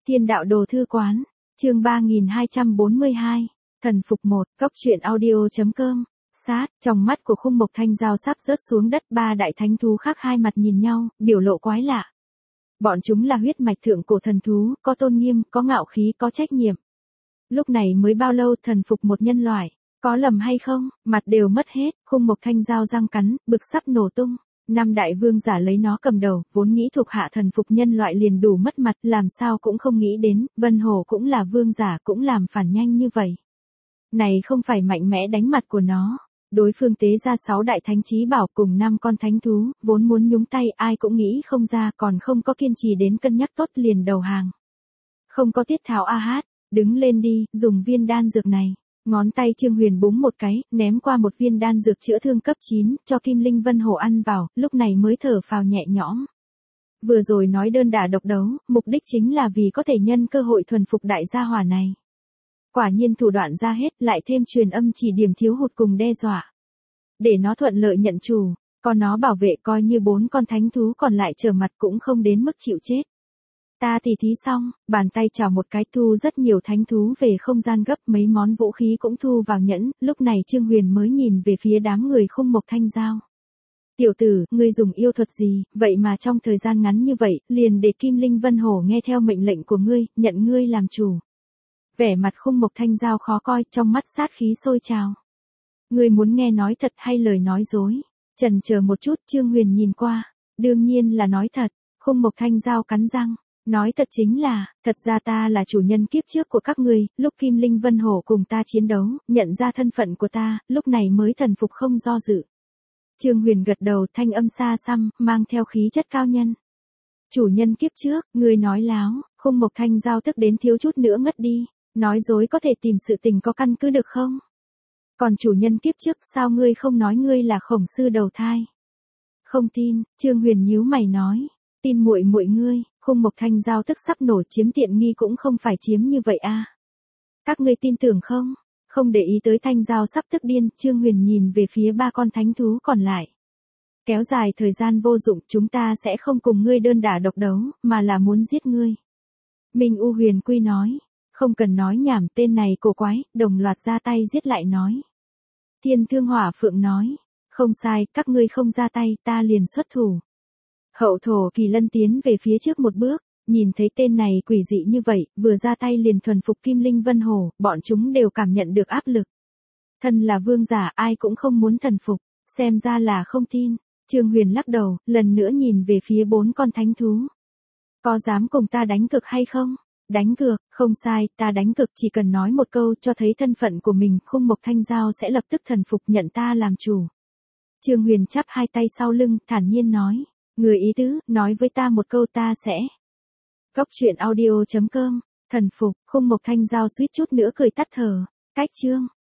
Thiên đạo đồ thư quán, chương 3242, thần phục 1, cốc truyện audio.com, sát, trong mắt của Khung Mộc Thanh Giao sắp rớt xuống đất, ba đại thánh thú khác hai mặt nhìn nhau, biểu lộ quái lạ. Bọn chúng là huyết mạch thượng cổ thần thú, có tôn nghiêm, có ngạo khí, có trách nhiệm. Lúc này mới bao lâu thần phục một nhân loại, có lầm hay không, mặt đều mất hết, Khung Mộc Thanh Giao răng cắn, bực sắp nổ tung. Năm đại vương giả lấy nó cầm đầu, vốn nghĩ thuộc hạ thần phục nhân loại liền đủ mất mặt, làm sao cũng không nghĩ đến, Vân Hổ cũng là vương giả cũng làm phản nhanh như vậy. Này không phải mạnh mẽ đánh mặt của nó. Đối phương tế ra 6 đại thánh chí bảo cùng 5 con thánh thú, vốn muốn nhúng tay ai cũng nghĩ không ra, còn không có kiên trì đến cân nhắc tốt liền đầu hàng. Không có tiết tháo a hát, đứng lên đi, dùng viên đan dược này. Ngón tay Trương Huyền búng một cái, ném qua một viên đan dược chữa thương cấp 9, cho Kim Linh Vân Hổ ăn vào, lúc này mới thở phào nhẹ nhõm. Vừa rồi nói đơn đả độc đấu, mục đích chính là vì có thể nhân cơ hội thuần phục đại gia hỏa này. Quả nhiên thủ đoạn ra hết, lại thêm truyền âm chỉ điểm thiếu hụt cùng đe dọa. Để nó thuận lợi nhận chủ, còn nó bảo vệ coi như 4 con thánh thú còn lại trở mặt cũng không đến mức chịu chết. Ta tỉ thí xong, bàn tay chào một cái thu rất nhiều thánh thú về không gian gấp, mấy món vũ khí cũng thu vào nhẫn, lúc này Trương Huyền mới nhìn về phía đám người Khung Mộc Thanh Giao. Tiểu tử, ngươi dùng yêu thuật gì, vậy mà trong thời gian ngắn như vậy, liền để Kim Linh Vân Hổ nghe theo mệnh lệnh của ngươi, nhận ngươi làm chủ. Vẻ mặt Khung Mộc Thanh Giao khó coi, trong mắt sát khí sôi trào. Ngươi muốn nghe nói thật hay lời nói dối? Chần chờ một chút, Trương Huyền nhìn qua, đương nhiên là nói thật. Khung Mộc Thanh Giao cắn răng. Nói thật chính là, thật ra ta là chủ nhân kiếp trước của các ngươi, lúc Kim Linh Vân Hổ cùng ta chiến đấu, nhận ra thân phận của ta, lúc này mới thần phục không do dự. Trương Huyền gật đầu, thanh âm xa xăm, mang theo khí chất cao nhân. Chủ nhân kiếp trước, ngươi nói láo, Khung Mộc Thanh Giao tức đến thiếu chút nữa ngất đi, nói dối có thể tìm sự tình có căn cứ được không? Còn chủ nhân kiếp trước sao ngươi không nói ngươi là Khổng sư đầu thai? Không tin, Trương Huyền nhíu mày nói, tin muội muội ngươi. Khung Mộc Thanh Giao tức sắp nổ, chiếm tiện nghi cũng không phải chiếm như vậy a. Các ngươi tin tưởng không? Không để ý tới Thanh Giao sắp tức điên, Trương Huyền nhìn về phía 3 con thánh thú còn lại. Kéo dài thời gian vô dụng, chúng ta sẽ không cùng ngươi đơn đả độc đấu, mà là muốn giết ngươi. Minh U Huyền Quy nói, không cần nói nhảm, tên này cổ quái, đồng loạt ra tay giết lại nói. Thiên Thương Hỏa Phượng nói, không sai, các ngươi không ra tay, ta liền xuất thủ. Hậu thổ Kỳ Lân tiến về phía trước một bước, nhìn thấy tên này quỷ dị như vậy, vừa ra tay liền thuần phục Kim Linh Vân Hổ, bọn chúng đều cảm nhận được áp lực. Thân là vương giả, ai cũng không muốn thần phục, xem ra là không tin. Trương Huyền lắc đầu, lần nữa nhìn về phía 4 con thánh thú. Có dám cùng ta đánh cược hay không? Đánh cược, không sai, ta đánh cược, chỉ cần nói một câu cho thấy thân phận của mình, Khung Mộc Thanh Giao sẽ lập tức thần phục nhận ta làm chủ. Trương Huyền chắp hai tay sau lưng, thản nhiên nói. Người ý tứ, nói với ta một câu ta sẽ. Cốc truyện audio.com, thần phục, Khung Mộc Thanh Giao suýt chút nữa cười tắt thở. Cách chương.